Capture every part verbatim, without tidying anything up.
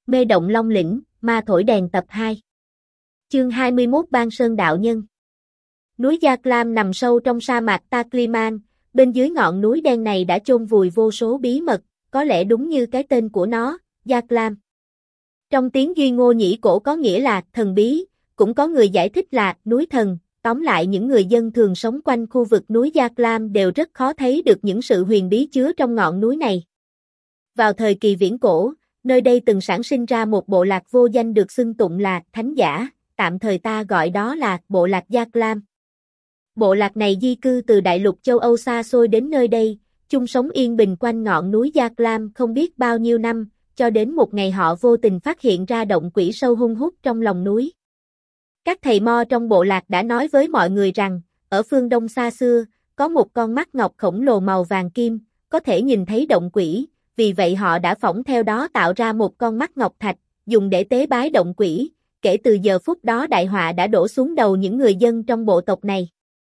Mê động Long Lĩnh, ma thổi đèn tập hai. Chương hai mươi mốt Ban Sơn Đạo Nhân. Núi Gia Clam nằm sâu trong sa mạc Takliman, bên dưới ngọn núi đen này đã chôn vùi vô số bí mật, có lẽ đúng như cái tên của nó, Gia Clam. Trong tiếng Duy Ngô Nhĩ cổ có nghĩa là thần bí, cũng có người giải thích là núi thần, tóm lại những người dân thường sống quanh khu vực núi Gia Clam đều rất khó thấy được những sự huyền bí chứa trong ngọn núi này. Vào thời kỳ viễn cổ, nơi đây từng sản sinh ra một bộ lạc vô danh được xưng tụng là Thánh Giả, tạm thời ta gọi đó là bộ lạc Gia Clam. Bộ lạc này di cư từ đại lục châu Âu xa xôi đến nơi đây, chung sống yên bình quanh ngọn núi Gia Clam không biết bao nhiêu năm, cho đến một ngày họ vô tình phát hiện ra động quỷ sâu hun hút trong lòng núi. Các thầy mo trong bộ lạc đã nói với mọi người rằng, ở phương Đông xa xưa, có một con mắt ngọc khổng lồ màu vàng kim, có thể nhìn thấy động quỷ, vì vậy họ đã phỏng theo đó tạo ra một con mắt ngọc thạch, dùng để tế bái động quỷ. Kể từ giờ phút đó đại họa đã đổ xuống đầu những người dân trong bộ tộc này.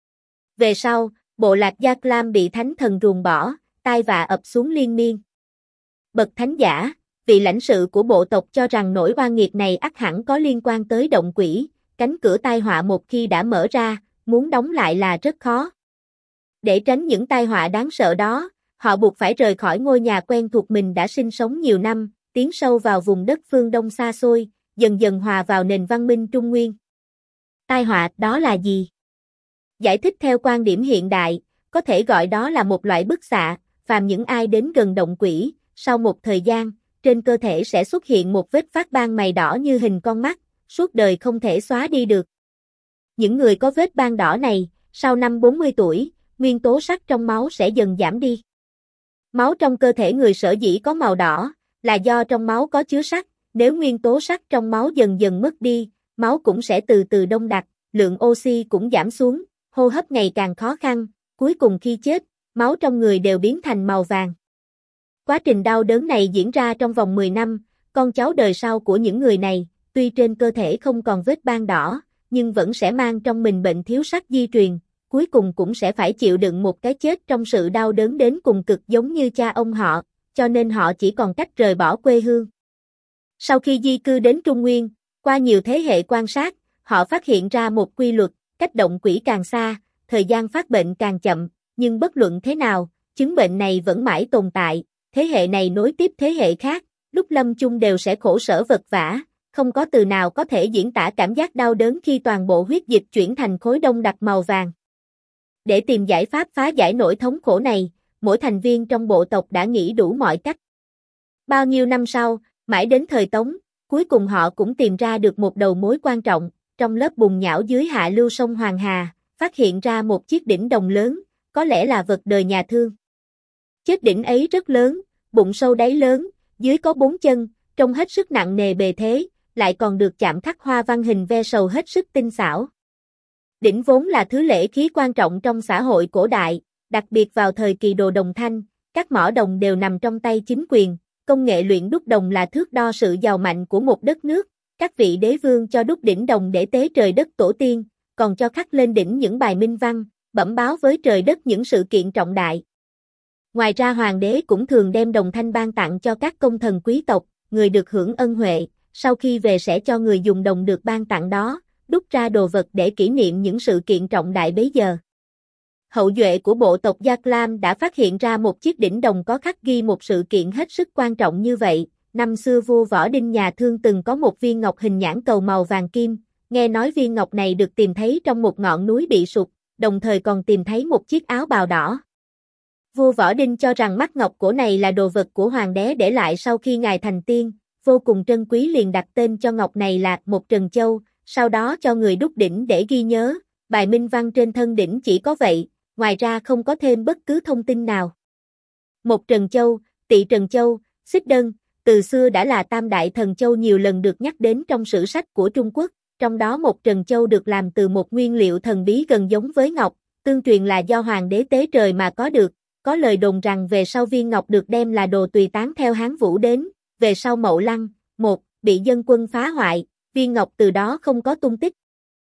Về sau, bộ lạc Gia Clam bị thánh thần ruồng bỏ, tai vạ ập xuống liên miên. Bậc thánh giả, vị lãnh sự của bộ tộc cho rằng nỗi oan nghiệt này ắt hẳn có liên quan tới động quỷ, cánh cửa tai họa một khi đã mở ra, muốn đóng lại là rất khó. Để tránh những tai họa đáng sợ đó, họ buộc phải rời khỏi ngôi nhà quen thuộc mình đã sinh sống nhiều năm, tiến sâu vào vùng đất phương Đông xa xôi, dần dần hòa vào nền văn minh Trung Nguyên. Tai họa đó là gì? Giải thích theo quan điểm hiện đại, có thể gọi đó là một loại bức xạ, phàm những ai đến gần động quỷ, sau một thời gian, trên cơ thể sẽ xuất hiện một vết phát ban mày đỏ như hình con mắt, suốt đời không thể xóa đi được. Những người có vết ban đỏ này, sau năm bốn mươi tuổi, nguyên tố sắt trong máu sẽ dần giảm đi. Máu trong cơ thể người sở dĩ có màu đỏ, là do trong máu có chứa sắt. Nếu nguyên tố sắt trong máu dần dần mất đi, máu cũng sẽ từ từ đông đặc, lượng oxy cũng giảm xuống, hô hấp ngày càng khó khăn, cuối cùng khi chết, máu trong người đều biến thành màu vàng. Quá trình đau đớn này diễn ra trong vòng mười năm, con cháu đời sau của những người này, tuy trên cơ thể không còn vết ban đỏ, nhưng vẫn sẽ mang trong mình bệnh thiếu sắt di truyền, cuối cùng cũng sẽ phải chịu đựng một cái chết trong sự đau đớn đến cùng cực giống như cha ông họ, cho nên họ chỉ còn cách rời bỏ quê hương. Sau khi di cư đến Trung Nguyên, qua nhiều thế hệ quan sát, họ phát hiện ra một quy luật, cách động quỷ càng xa, thời gian phát bệnh càng chậm, nhưng bất luận thế nào, chứng bệnh này vẫn mãi tồn tại, thế hệ này nối tiếp thế hệ khác, lúc lâm chung đều sẽ khổ sở vật vã, không có từ nào có thể diễn tả cảm giác đau đớn khi toàn bộ huyết dịch chuyển thành khối đông đặc màu vàng. Để tìm giải pháp phá giải nỗi thống khổ này, mỗi thành viên trong bộ tộc đã nghĩ đủ mọi cách. Bao nhiêu năm sau, mãi đến thời Tống, cuối cùng họ cũng tìm ra được một đầu mối quan trọng, trong lớp bùn nhão dưới hạ lưu sông Hoàng Hà, phát hiện ra một chiếc đỉnh đồng lớn, có lẽ là vật đời nhà Thương. Chiếc đỉnh ấy rất lớn, bụng sâu đáy lớn, dưới có bốn chân, trông hết sức nặng nề bề thế, lại còn được chạm khắc hoa văn hình ve sầu hết sức tinh xảo. Đỉnh vốn là thứ lễ khí quan trọng trong xã hội cổ đại, đặc biệt vào thời kỳ đồ đồng thanh, các mỏ đồng đều nằm trong tay chính quyền. Công nghệ luyện đúc đồng là thước đo sự giàu mạnh của một đất nước, các vị đế vương cho đúc đỉnh đồng để tế trời đất tổ tiên, còn cho khắc lên đỉnh những bài minh văn, bẩm báo với trời đất những sự kiện trọng đại. Ngoài ra hoàng đế cũng thường đem đồng thanh ban tặng cho các công thần quý tộc, người được hưởng ân huệ, sau khi về sẽ cho người dùng đồng được ban tặng đó, đúc ra đồ vật để kỷ niệm những sự kiện trọng đại bấy giờ. Hậu duệ của bộ tộc Gia Clam đã phát hiện ra một chiếc đỉnh đồng có khắc ghi một sự kiện hết sức quan trọng như vậy. Năm xưa vua Võ Đinh nhà Thương từng có một viên ngọc hình nhãn cầu màu vàng kim, nghe nói viên ngọc này được tìm thấy trong một ngọn núi bị sụp, đồng thời còn tìm thấy một chiếc áo bào đỏ. Vua Võ Đinh cho rằng mắt ngọc cổ này là đồ vật của hoàng đế để lại sau khi ngài thành tiên, vô cùng trân quý liền đặt tên cho ngọc này là Một Trần Châu, sau đó cho người đúc đỉnh để ghi nhớ, bài minh văn trên thân đỉnh chỉ có vậy. Ngoài ra không có thêm bất cứ thông tin nào. Một Trần Châu, Tỵ Trần Châu, Xích Đơn, từ xưa đã là tam đại thần châu nhiều lần được nhắc đến trong sử sách của Trung Quốc, trong đó một Trần Châu được làm từ một nguyên liệu thần bí gần giống với ngọc, tương truyền là do hoàng đế tế trời mà có được, có lời đồn rằng về sau viên ngọc được đem là đồ tùy tán theo Hán Vũ đến, về sau Mậu Lăng, một, bị dân quân phá hoại, viên ngọc từ đó không có tung tích.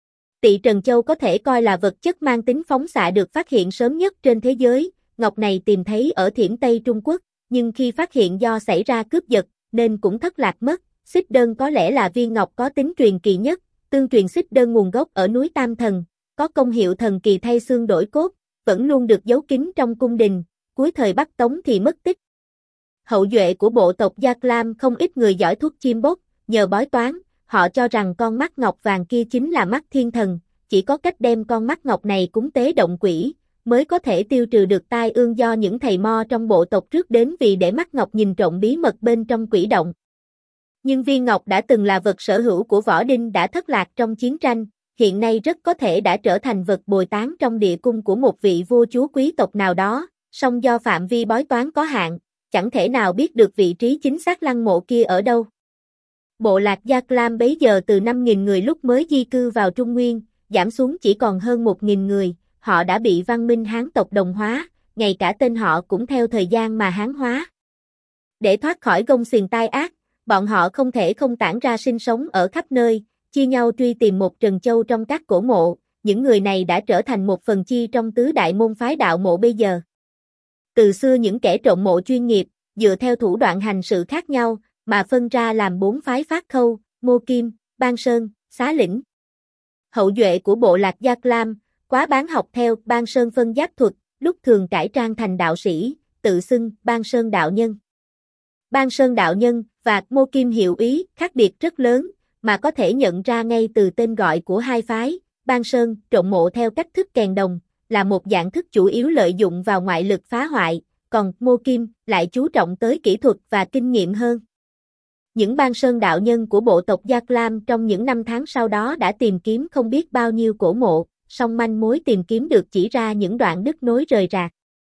Tỵ Trần Châu có thể coi là vật chất mang tính phóng xạ được phát hiện sớm nhất trên thế giới, ngọc này tìm thấy ở Thiểm Tây Trung Quốc, nhưng khi phát hiện do xảy ra cướp giật, nên cũng thất lạc mất, xích đơn có lẽ là viên ngọc có tính truyền kỳ nhất, tương truyền xích đơn nguồn gốc ở núi Tam Thần, có công hiệu thần kỳ thay xương đổi cốt, vẫn luôn được giấu kín trong cung đình, cuối thời Bắc Tống thì mất tích. Hậu duệ của bộ tộc Gia Clam không ít người giỏi thuốc chim bốc, nhờ bói toán, họ cho rằng con mắt ngọc vàng kia chính là mắt thiên thần, chỉ có cách đem con mắt ngọc này cúng tế động quỷ, mới có thể tiêu trừ được tai ương do những thầy mo trong bộ tộc trước đến vì để mắt ngọc nhìn trộm bí mật bên trong quỷ động. Nhưng viên ngọc đã từng là vật sở hữu của Võ Đinh đã thất lạc trong chiến tranh, hiện nay rất có thể đã trở thành vật bồi tán trong địa cung của một vị vua chúa quý tộc nào đó, song do phạm vi bói toán có hạn, chẳng thể nào biết được vị trí chính xác lăng mộ kia ở đâu. Bộ lạc Gia Clam bấy giờ từ năm nghìn người lúc mới di cư vào Trung Nguyên, giảm xuống chỉ còn hơn một nghìn người, họ đã bị văn minh Hán tộc đồng hóa, ngay cả tên họ cũng theo thời gian mà Hán hóa. Để thoát khỏi gông xiềng tai ác, bọn họ không thể không tản ra sinh sống ở khắp nơi, chia nhau truy tìm một trần châu trong các cổ mộ, những người này đã trở thành một phần chi trong tứ đại môn phái đạo mộ bây giờ. Từ xưa những kẻ trộm mộ chuyên nghiệp, dựa theo thủ đoạn hành sự khác nhau, mà phân ra làm bốn phái Phát Khâu, Mô Kim, Ban Sơn, Xá Lĩnh. Hậu duệ của bộ lạc Gia Clam, quá bán học theo Ban Sơn phân giáp thuật, lúc thường cải trang thành đạo sĩ, tự xưng Ban Sơn đạo nhân. Ban Sơn đạo nhân và Mô Kim hiệu ý khác biệt rất lớn, mà có thể nhận ra ngay từ tên gọi của hai phái. Ban Sơn trộm mộ theo cách thức kèn đồng, là một dạng thức chủ yếu lợi dụng vào ngoại lực phá hoại, còn Mô Kim lại chú trọng tới kỹ thuật và kinh nghiệm hơn. Những Ban Sơn đạo nhân của bộ tộc Gia Clam trong những năm tháng sau đó đã tìm kiếm không biết bao nhiêu cổ mộ, song manh mối tìm kiếm được chỉ ra những đoạn đứt nối rời rạc.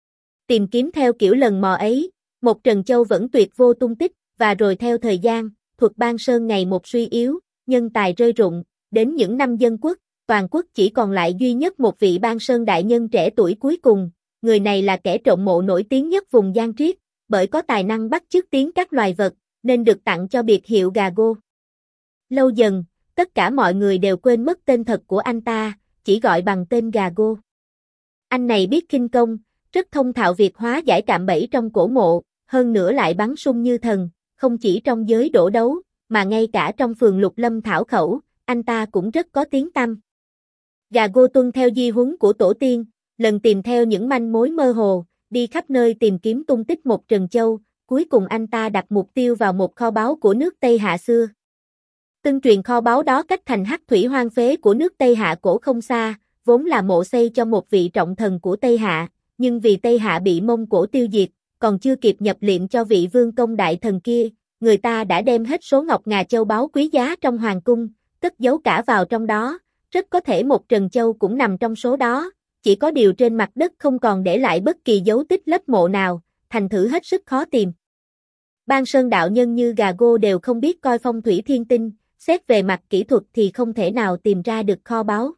Tìm kiếm theo kiểu lần mò ấy, một Trần Châu vẫn tuyệt vô tung tích, và rồi theo thời gian, thuật Ban Sơn ngày một suy yếu, nhân tài rơi rụng, đến những năm Dân Quốc, toàn quốc chỉ còn lại duy nhất một vị Ban Sơn đại nhân trẻ tuổi cuối cùng, người này là kẻ trộm mộ nổi tiếng nhất vùng Giang Triết, bởi có tài năng bắt chước tiếng các loài vật, nên được tặng cho biệt hiệu Gà Gô. Lâu dần, tất cả mọi người đều quên mất tên thật của anh ta, chỉ gọi bằng tên Gà Gô. Anh này biết khinh công, rất thông thạo việc hóa giải cạm bẫy trong cổ mộ, hơn nữa lại bắn sung như thần, không chỉ trong giới đổ đấu, mà ngay cả trong phường Lục Lâm Thảo Khẩu, anh ta cũng rất có tiếng tăm. Gà Gô tuân theo di huấn của tổ tiên, lần tìm theo những manh mối mơ hồ, đi khắp nơi tìm kiếm tung tích một Trần Châu, cuối cùng anh ta đặt mục tiêu vào một kho báu của nước Tây Hạ xưa. Tương truyền kho báu đó cách thành hắc thủy hoang phế của nước Tây Hạ cổ không xa, vốn là mộ xây cho một vị trọng thần của Tây Hạ, nhưng vì Tây Hạ bị Mông Cổ tiêu diệt, còn chưa kịp nhập liệm cho vị vương công đại thần kia, người ta đã đem hết số ngọc ngà châu báu quý giá trong hoàng cung, cất giấu cả vào trong đó, rất có thể một Trần Châu cũng nằm trong số đó, chỉ có điều trên mặt đất không còn để lại bất kỳ dấu tích lấp mộ nào, thành thử hết sức khó tìm. Ban Sơn đạo nhân như Gà Gô đều không biết coi phong thủy thiên tinh, xét về mặt kỹ thuật thì không thể nào tìm ra được kho báu.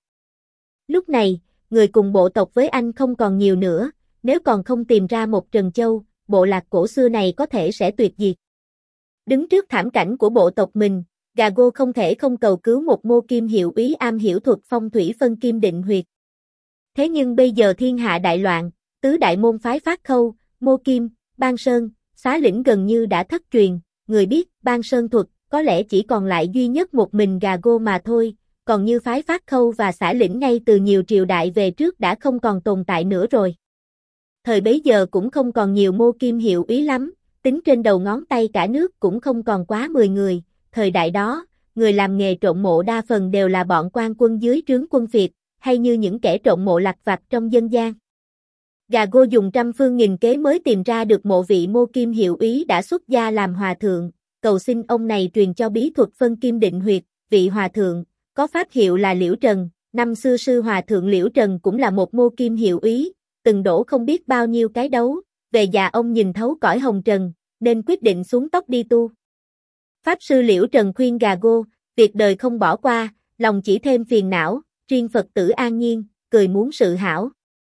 Lúc này, người cùng bộ tộc với anh không còn nhiều nữa, nếu còn không tìm ra một Trần Châu, bộ lạc cổ xưa này có thể sẽ tuyệt diệt. Đứng trước thảm cảnh của bộ tộc mình, Gà Gô không thể không cầu cứu một Mô Kim hiệu úy am hiểu thuật phong thủy phân kim định huyệt. Thế nhưng bây giờ thiên hạ đại loạn, tứ đại môn phái Phát Khâu, Mô Kim, Ban Sơn, Xá Lĩnh gần như đã thất truyền, người biết Ban Sơn thuật, có lẽ chỉ còn lại duy nhất một mình Gà Gô mà thôi, còn như phái Phát Khâu và Xá Lĩnh ngay từ nhiều triều đại về trước đã không còn tồn tại nữa rồi. Thời bấy giờ cũng không còn nhiều Mô Kim hiệu úy lắm, tính trên đầu ngón tay cả nước cũng không còn quá mười người, thời đại đó, người làm nghề trộm mộ đa phần đều là bọn quan quân dưới trướng quân Việt, hay như những kẻ trộm mộ lặt vặt trong dân gian. Gà Gô dùng trăm phương nghìn kế mới tìm ra được mộ vị Mô Kim hiệu úy đã xuất gia làm hòa thượng, cầu xin ông này truyền cho bí thuật phân kim định huyệt, vị hòa thượng, có pháp hiệu là Liễu Trần, năm xưa sư hòa thượng Liễu Trần cũng là một Mô Kim hiệu úy, từng đổ không biết bao nhiêu cái đấu, về già ông nhìn thấu cõi hồng trần, nên quyết định xuống tóc đi tu. Pháp sư Liễu Trần khuyên Gà Gô, việc đời không bỏ qua, lòng chỉ thêm phiền não, riêng Phật tử an nhiên, cười muốn sự hảo.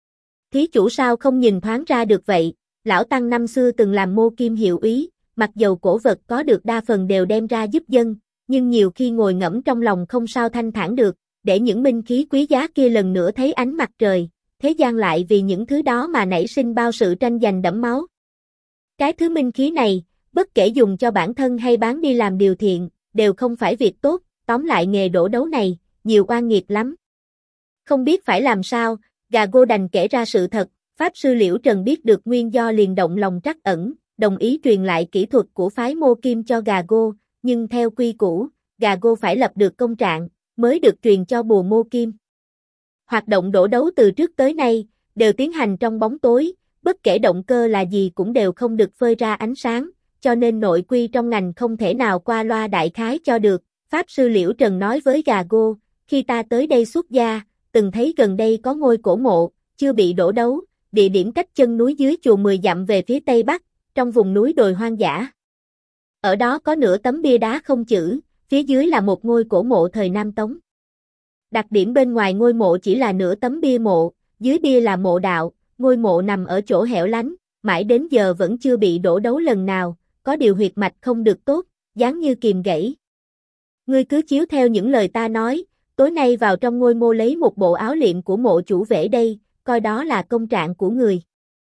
Thí chủ sao không nhìn thoáng ra được vậy, lão tăng năm xưa từng làm Mô Kim hiệu úy, mặc dầu cổ vật có được đa phần đều đem ra giúp dân, nhưng nhiều khi ngồi ngẫm trong lòng không sao thanh thản được, để những minh khí quý giá kia lần nữa thấy ánh mặt trời, thế gian lại vì những thứ đó mà nảy sinh bao sự tranh giành đẫm máu. Cái thứ minh khí này, bất kể dùng cho bản thân hay bán đi làm điều thiện, đều không phải việc tốt, tóm lại nghề đổ đấu này, nhiều oan nghiệt lắm. Không biết phải làm sao, Gago đành kể ra sự thật, Pháp sư Liễu Trần biết được nguyên do liền động lòng trắc ẩn, đồng ý truyền lại kỹ thuật của phái Mô Kim cho Gago, nhưng theo quy củ, Gago phải lập được công trạng, mới được truyền cho bùa Mô Kim. Hoạt động đổ đấu từ trước tới nay, đều tiến hành trong bóng tối, bất kể động cơ là gì cũng đều không được phơi ra ánh sáng, cho nên nội quy trong ngành không thể nào qua loa đại khái cho được. Pháp sư Liễu Trần nói với Gago, khi ta tới đây xuất gia, từng thấy gần đây có ngôi cổ mộ, chưa bị đổ đấu, địa điểm cách chân núi dưới chùa mười dặm về phía tây bắc, trong vùng núi đồi hoang dã. Ở đó có nửa tấm bia đá không chữ, phía dưới là một ngôi cổ mộ thời Nam Tống. Đặc điểm bên ngoài ngôi mộ chỉ là nửa tấm bia mộ, dưới bia là mộ đạo, ngôi mộ nằm ở chỗ hẻo lánh, mãi đến giờ vẫn chưa bị đổ đấu lần nào, có điều huyệt mạch không được tốt, dáng như kìm gãy. Ngươi cứ chiếu theo những lời ta nói, tối nay vào trong ngôi mộ lấy một bộ áo liệm của mộ chủ vệ đây, coi đó là công trạng của người.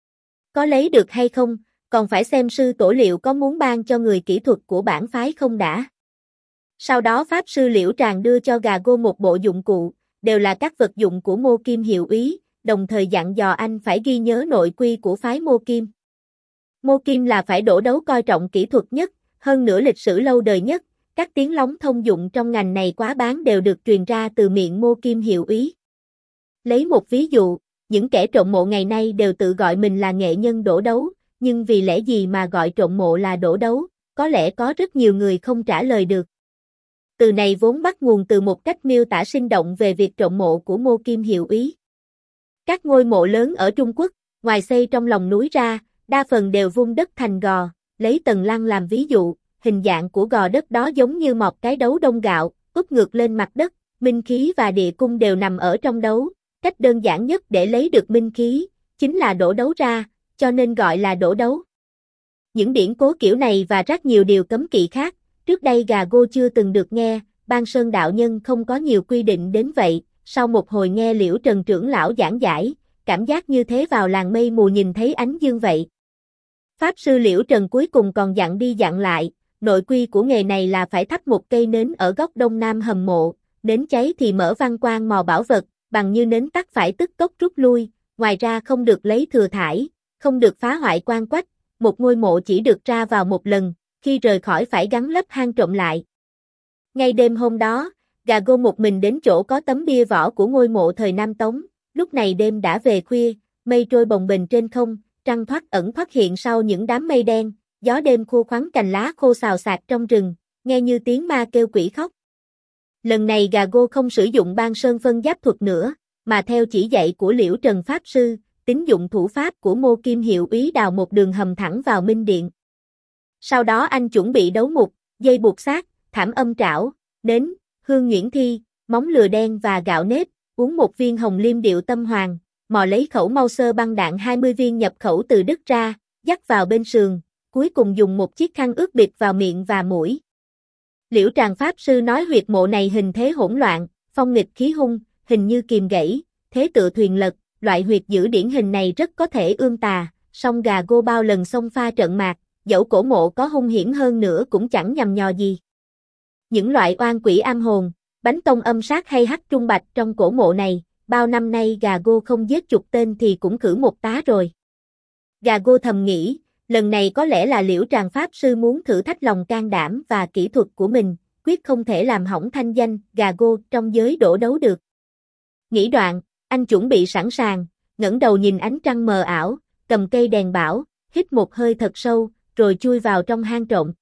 Có lấy được hay không, còn phải xem sư tổ liệu có muốn ban cho người kỹ thuật của bản phái không đã. Sau đó Pháp sư Liễu Tràng đưa cho Gago một bộ dụng cụ, đều là các vật dụng của Mô Kim hiệu úy, đồng thời dặn dò anh phải ghi nhớ nội quy của phái Mô Kim. Mô Kim là phải đổ đấu coi trọng kỹ thuật nhất, hơn nữa lịch sử lâu đời nhất, các tiếng lóng thông dụng trong ngành này quá bán đều được truyền ra từ miệng Mô Kim hiệu úy. Lấy một ví dụ, những kẻ trộm mộ ngày nay đều tự gọi mình là nghệ nhân đổ đấu, nhưng vì lẽ gì mà gọi trộm mộ là đổ đấu, có lẽ có rất nhiều người không trả lời được. Từ này vốn bắt nguồn từ một cách miêu tả sinh động về việc trộm mộ của Mô Kim hiệu úy. Các ngôi mộ lớn ở Trung Quốc, ngoài xây trong lòng núi ra, đa phần đều vun đất thành gò, lấy tầng lăng làm ví dụ, hình dạng của gò đất đó giống như một cái đấu đông gạo, úp ngược lên mặt đất, minh khí và địa cung đều nằm ở trong đấu, cách đơn giản nhất để lấy được minh khí, chính là đổ đấu ra, cho nên gọi là đổ đấu. Những điển cố kiểu này và rất nhiều điều cấm kỵ khác, trước đây Gago chưa từng được nghe, Ban Sơn đạo nhân không có nhiều quy định đến vậy, sau một hồi nghe Liễu Trần trưởng lão giảng giải, cảm giác như thế vào làng mây mù nhìn thấy ánh dương vậy. Pháp sư Liễu Trần cuối cùng còn dặn đi dặn lại, nội quy của nghề này là phải thắp một cây nến ở góc đông nam hầm mộ, nến cháy thì mở văn quang mò bảo vật, bằng như nến tắt phải tức tốc rút lui, ngoài ra không được lấy thừa thải, không được phá hoại quan quách, một ngôi mộ chỉ được ra vào một lần, khi rời khỏi phải gắn lấp hang trộm lại. Ngay đêm hôm đó, Gago một mình đến chỗ có tấm bia võ của ngôi mộ thời Nam Tống, lúc này đêm đã về khuya, mây trôi bồng bềnh trên không, trăng thoát ẩn thoát hiện sau những đám mây đen, gió đêm khô khoắn cành lá khô xào xạc trong rừng, nghe như tiếng ma kêu quỷ khóc. Lần này Gago không sử dụng Ban Sơn phân giáp thuật nữa, mà theo chỉ dạy của Liễu Trần Pháp Sư, tín dụng thủ pháp của Mô Kim hiệu úy đào một đường hầm thẳng vào Minh Điện. Sau đó anh chuẩn bị đấu mục, dây buộc xác, thảm âm trảo, nến, hương nhuyễn thi, móng lừa đen và gạo nếp, uống một viên hồng liêm điệu tâm hoàng, mò lấy khẩu mau sơ băng đạn hai mươi viên nhập khẩu từ đất ra, dắt vào bên sườn, cuối cùng dùng một chiếc khăn ướt bịt vào miệng và mũi. Liễu Tràng Pháp Sư nói huyệt mộ này hình thế hỗn loạn, phong nghịch khí hung, hình như kìm gãy, thế tựa thuyền lật, loại huyệt giữ điển hình này rất có thể ương tà, song Gago bao lần xông pha trận mạc, dẫu cổ mộ có hung hiểm hơn nữa cũng chẳng nhằm nhò gì. Những loại oan quỷ am hồn, bánh tông âm sát hay hắc trung bạch trong cổ mộ này, bao năm nay Gago không giết chục tên thì cũng khử một tá rồi. Gago thầm nghĩ, lần này có lẽ là Liễu Tràng Pháp Sư muốn thử thách lòng can đảm và kỹ thuật của mình, quyết không thể làm hỏng thanh danh Gago trong giới đổ đấu được. Nghĩ đoạn, anh chuẩn bị sẵn sàng, ngẩng đầu nhìn ánh trăng mờ ảo, cầm cây đèn bảo, hít một hơi thật sâu, rồi chui vào trong hang trộm.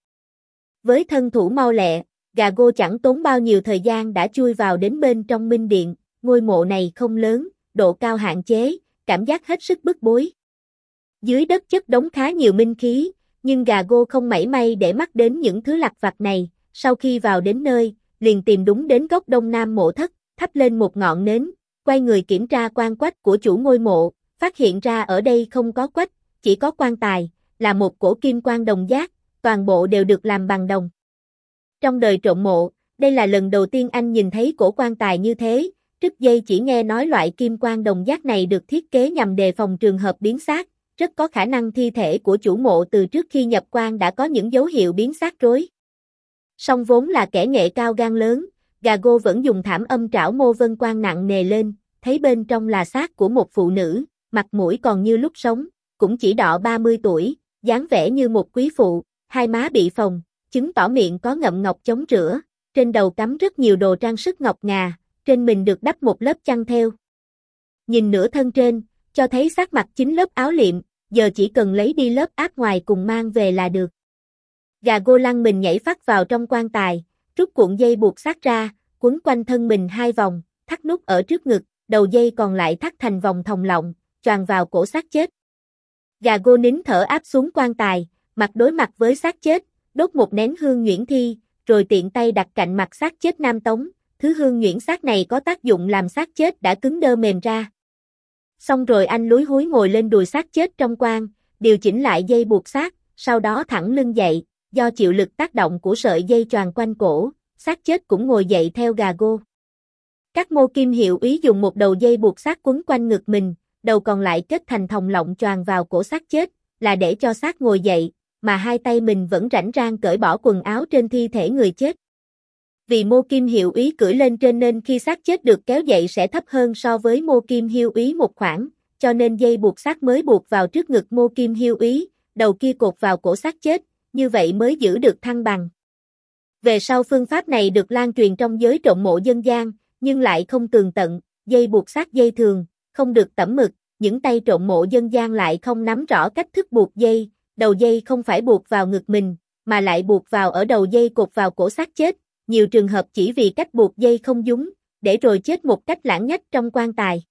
Với thân thủ mau lẹ, Gago chẳng tốn bao nhiêu thời gian đã chui vào đến bên trong Minh Điện, ngôi mộ này không lớn, độ cao hạn chế, cảm giác hết sức bức bối. Dưới đất chất đống khá nhiều minh khí, nhưng Gago không mảy may để mắt đến những thứ lặt vặt này, sau khi vào đến nơi, liền tìm đúng đến góc đông nam mộ thất, thắp lên một ngọn nến, quay người kiểm tra quan quách của chủ ngôi mộ, phát hiện ra ở đây không có quách, chỉ có quan tài, là một cổ kim quan đồng giác, toàn bộ đều được làm bằng đồng. Trong đời trộm mộ, đây là lần đầu tiên anh nhìn thấy cổ quan tài như thế, trước đây chỉ nghe nói loại kim quan đồng giác này được thiết kế nhằm đề phòng trường hợp biến xác, rất có khả năng thi thể của chủ mộ từ trước khi nhập quan đã có những dấu hiệu biến xác rối. Song vốn là kẻ nghệ cao gan lớn, Gago vẫn dùng thảm âm trảo mô vân quan nặng nề lên, thấy bên trong là xác của một phụ nữ, mặt mũi còn như lúc sống, cũng chỉ đọ ba mươi tuổi, dáng vẻ như một quý phụ, hai má bị phồng, chứng tỏ miệng có ngậm ngọc chống rửa, trên đầu cắm rất nhiều đồ trang sức ngọc ngà, trên mình được đắp một lớp chăn thêu. Nhìn nửa thân trên, cho thấy xác mặc chính lớp áo liệm, giờ chỉ cần lấy đi lớp áp ngoài cùng mang về là được. Gago lăn mình nhảy phát vào trong quan tài, rút cuộn dây buộc xác ra, quấn quanh thân mình hai vòng, thắt nút ở trước ngực, đầu dây còn lại thắt thành vòng thòng lọng, choàng vào cổ xác chết. Gago nín thở áp xuống quan tài, mặt đối mặt với xác chết, đốt một nén hương nhuyễn thi, rồi tiện tay đặt cạnh mặt xác chết Nam Tống, thứ hương nhuyễn xác này có tác dụng làm xác chết đã cứng đơ mềm ra. Xong rồi anh lúi húi ngồi lên đùi xác chết trong quan, điều chỉnh lại dây buộc xác, sau đó thẳng lưng dậy, do chịu lực tác động của sợi dây choàng quanh cổ, xác chết cũng ngồi dậy theo Gago. Các mô kim hiệu úy dùng một đầu dây buộc xác quấn quanh ngực mình, đầu còn lại kết thành thòng lọng choàng vào cổ xác chết, là để cho xác ngồi dậy, mà hai tay mình vẫn rảnh rang cởi bỏ quần áo trên thi thể người chết. Vì mô kim hiệu úy cưỡi lên trên nên khi xác chết được kéo dậy sẽ thấp hơn so với mô kim hiệu úy một khoảng, cho nên dây buộc xác mới buộc vào trước ngực mô kim hiệu úy, đầu kia cột vào cổ xác chết, như vậy mới giữ được thăng bằng. Về sau phương pháp này được lan truyền trong giới trộm mộ dân gian, nhưng lại không tường tận, dây buộc xác dây thường, không được tẩm mực, những tay trộm mộ dân gian lại không nắm rõ cách thức buộc dây, đầu dây không phải buộc vào ngực mình, mà lại buộc vào ở đầu dây cột vào cổ xác chết, nhiều trường hợp chỉ vì cách buộc dây không đúng, để rồi chết một cách lãng nhách trong quan tài.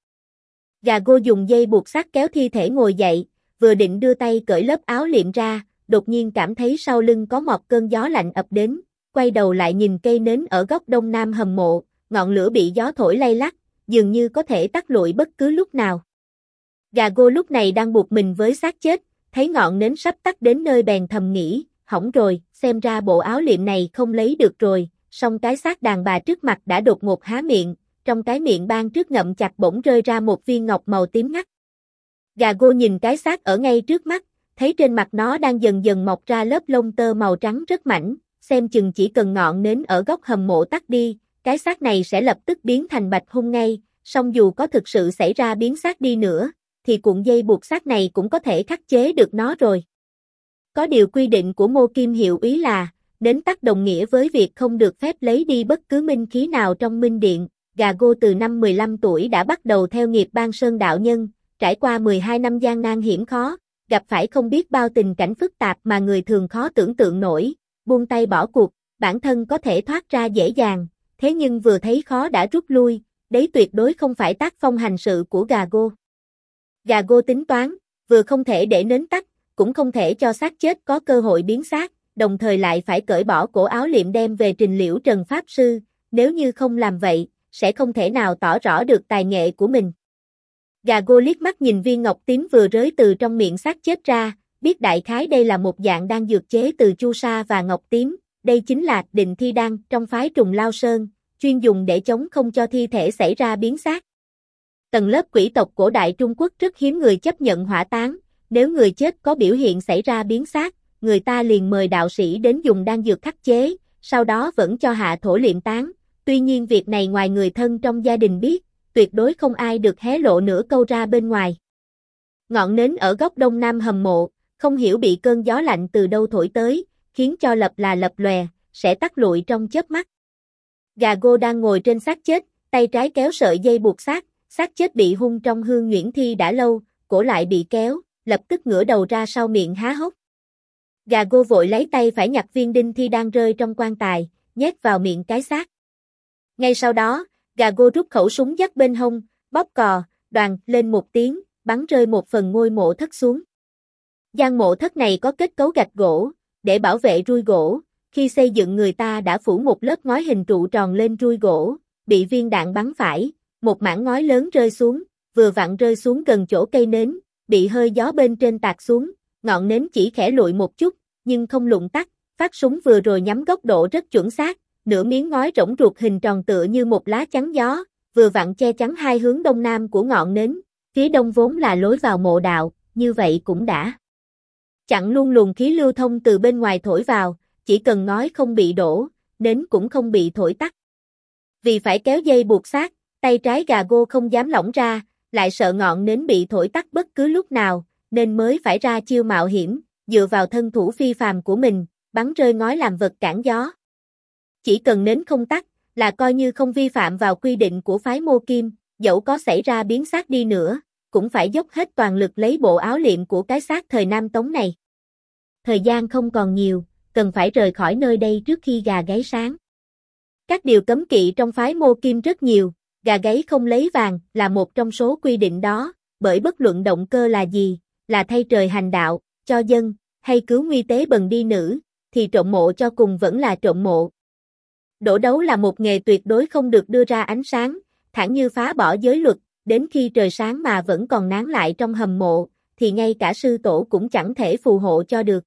Gago dùng dây buộc xác kéo thi thể ngồi dậy, vừa định đưa tay cởi lớp áo liệm ra, đột nhiên cảm thấy sau lưng có một cơn gió lạnh ập đến, quay đầu lại nhìn cây nến ở góc đông nam hầm mộ, ngọn lửa bị gió thổi lay lắc, dường như có thể tắt lụi bất cứ lúc nào. Gago lúc này đang buộc mình với xác chết, thấy ngọn nến sắp tắt đến nơi bèn thầm nghĩ, hỏng rồi, xem ra bộ áo liệm này không lấy được rồi, song cái xác đàn bà trước mặt đã đột ngột há miệng, trong cái miệng ban trước ngậm chặt bỗng rơi ra một viên ngọc màu tím ngắt. Gago nhìn cái xác ở ngay trước mắt, thấy trên mặt nó đang dần dần mọc ra lớp lông tơ màu trắng rất mảnh, xem chừng chỉ cần ngọn nến ở góc hầm mộ tắt đi, cái xác này sẽ lập tức biến thành bạch hung ngay, song dù có thực sự xảy ra biến xác đi nữa, thì cuộn dây buộc xác này cũng có thể khắc chế được nó rồi. Có điều quy định của Mô Kim hiệu úy là, nến tắt đồng nghĩa với việc không được phép lấy đi bất cứ minh khí nào trong minh điện. Gago từ năm mười lăm tuổi đã bắt đầu theo nghiệp Ban Sơn đạo nhân, trải qua mười hai năm gian nan hiểm khó, gặp phải không biết bao tình cảnh phức tạp mà người thường khó tưởng tượng nổi, buông tay bỏ cuộc, bản thân có thể thoát ra dễ dàng, thế nhưng vừa thấy khó đã rút lui, đấy tuyệt đối không phải tác phong hành sự của Gago. Gago tính toán, vừa không thể để nến tắt, cũng không thể cho xác chết có cơ hội biến xác, đồng thời lại phải cởi bỏ cổ áo liệm đem về trình Liễu Trần Pháp Sư, nếu như không làm vậy, sẽ không thể nào tỏ rõ được tài nghệ của mình. Gago liếc mắt nhìn viên ngọc tím vừa rơi từ trong miệng xác chết ra, biết đại khái đây là một dạng đan dược chế từ chu sa và ngọc tím, đây chính là định thi đan trong phái Trùng Lao Sơn, chuyên dùng để chống không cho thi thể xảy ra biến xác. Tầng lớp quỷ tộc cổ đại Trung Quốc rất hiếm người chấp nhận hỏa táng, nếu người chết có biểu hiện xảy ra biến xác, người ta liền mời đạo sĩ đến dùng đan dược khắc chế, sau đó vẫn cho hạ thổ liệm táng. Tuy nhiên việc này ngoài người thân trong gia đình biết, tuyệt đối không ai được hé lộ nửa câu ra bên ngoài. Ngọn nến ở góc đông nam hầm mộ, không hiểu bị cơn gió lạnh từ đâu thổi tới, khiến cho lập là lập lòe, sẽ tắt lụi trong chớp mắt. Gago đang ngồi trên xác chết, tay trái kéo sợi dây buộc xác, xác chết bị hung trong hương nhuyễn thi đã lâu, cổ lại bị kéo, lập tức ngửa đầu ra sau miệng há hốc. Gago vội lấy tay phải nhặt viên đinh thi đang rơi trong quan tài, nhét vào miệng cái xác. Ngay sau đó, Gago rút khẩu súng dắt bên hông, bóp cò, đoàng lên một tiếng, bắn rơi một phần ngôi mộ thất xuống. Gian mộ thất này có kết cấu gạch gỗ, để bảo vệ rui gỗ, khi xây dựng người ta đã phủ một lớp ngói hình trụ tròn lên rui gỗ, bị viên đạn bắn phải, một mảng ngói lớn rơi xuống, vừa vặn rơi xuống gần chỗ cây nến, bị hơi gió bên trên tạt xuống, ngọn nến chỉ khẽ lụi một chút, nhưng không lụng tắt, phát súng vừa rồi nhắm góc độ rất chuẩn xác, nửa miếng ngói rỗng ruột hình tròn tựa như một lá chắn gió, vừa vặn che chắn hai hướng đông nam của ngọn nến, phía đông vốn là lối vào mộ đạo, như vậy cũng đã chặn luôn luồng khí lưu thông từ bên ngoài thổi vào, chỉ cần ngói không bị đổ, nến cũng không bị thổi tắt. Vì phải kéo dây buộc xác, tay trái Gago không dám lỏng ra, lại sợ ngọn nến bị thổi tắt bất cứ lúc nào, nên mới phải ra chiêu mạo hiểm, dựa vào thân thủ phi phàm của mình, bắn rơi ngói làm vật cản gió. Chỉ cần nến không tắt, là coi như không vi phạm vào quy định của phái Mô Kim, dẫu có xảy ra biến xác đi nữa, cũng phải dốc hết toàn lực lấy bộ áo liệm của cái xác thời Nam Tống này. Thời gian không còn nhiều, cần phải rời khỏi nơi đây trước khi gà gáy sáng. Các điều cấm kỵ trong phái Mô Kim rất nhiều, gà gáy không lấy vàng là một trong số quy định đó, bởi bất luận động cơ là gì, là thay trời hành đạo, cho dân, hay cứu nguy tế bần đi nữ, thì trộm mộ cho cùng vẫn là trộm mộ. Đổ đấu là một nghề tuyệt đối không được đưa ra ánh sáng, thẳng như phá bỏ giới luật, đến khi trời sáng mà vẫn còn nán lại trong hầm mộ, thì ngay cả sư tổ cũng chẳng thể phù hộ cho được.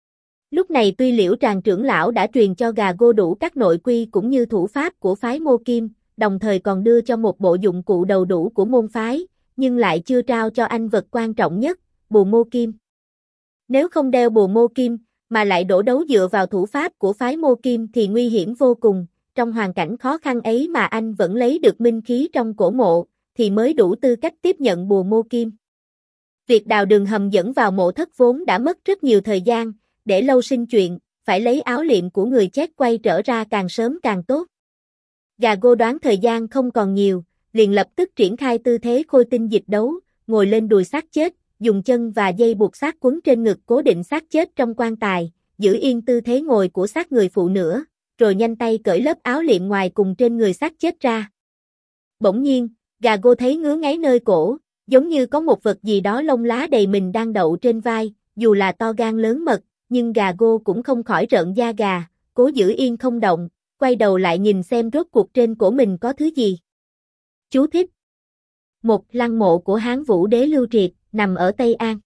Lúc này tuy Liễu Tràng trưởng lão đã truyền cho Gago đủ các nội quy cũng như thủ pháp của phái Mô Kim, đồng thời còn đưa cho một bộ dụng cụ đầu đủ của môn phái, nhưng lại chưa trao cho anh vật quan trọng nhất, bùa Mô Kim. Nếu không đeo bùa Mô Kim, mà lại đổ đấu dựa vào thủ pháp của phái Mô Kim thì nguy hiểm vô cùng, trong hoàn cảnh khó khăn ấy mà anh vẫn lấy được minh khí trong cổ mộ, thì mới đủ tư cách tiếp nhận bùa Mô Kim. Việc đào đường hầm dẫn vào mộ thất vốn đã mất rất nhiều thời gian, để lâu sinh chuyện, phải lấy áo liệm của người chết quay trở ra càng sớm càng tốt. Gago đoán thời gian không còn nhiều, liền lập tức triển khai tư thế khôi tinh dịch đấu, ngồi lên đùi xác chết, dùng chân và dây buộc xác quấn trên ngực cố định xác chết trong quan tài, giữ yên tư thế ngồi của xác người phụ nữa, rồi nhanh tay cởi lớp áo liệm ngoài cùng trên người xác chết ra. Bỗng nhiên, Gago thấy ngứa ngáy nơi cổ, giống như có một vật gì đó lông lá đầy mình đang đậu trên vai, dù là to gan lớn mật, nhưng Gago cũng không khỏi rợn da gà, cố giữ yên không động, quay đầu lại nhìn xem rốt cuộc trên cổ mình có thứ gì. Chú thích: Một lăng mộ của Hán Vũ đế Lưu Triệt, nằm ở Tây An.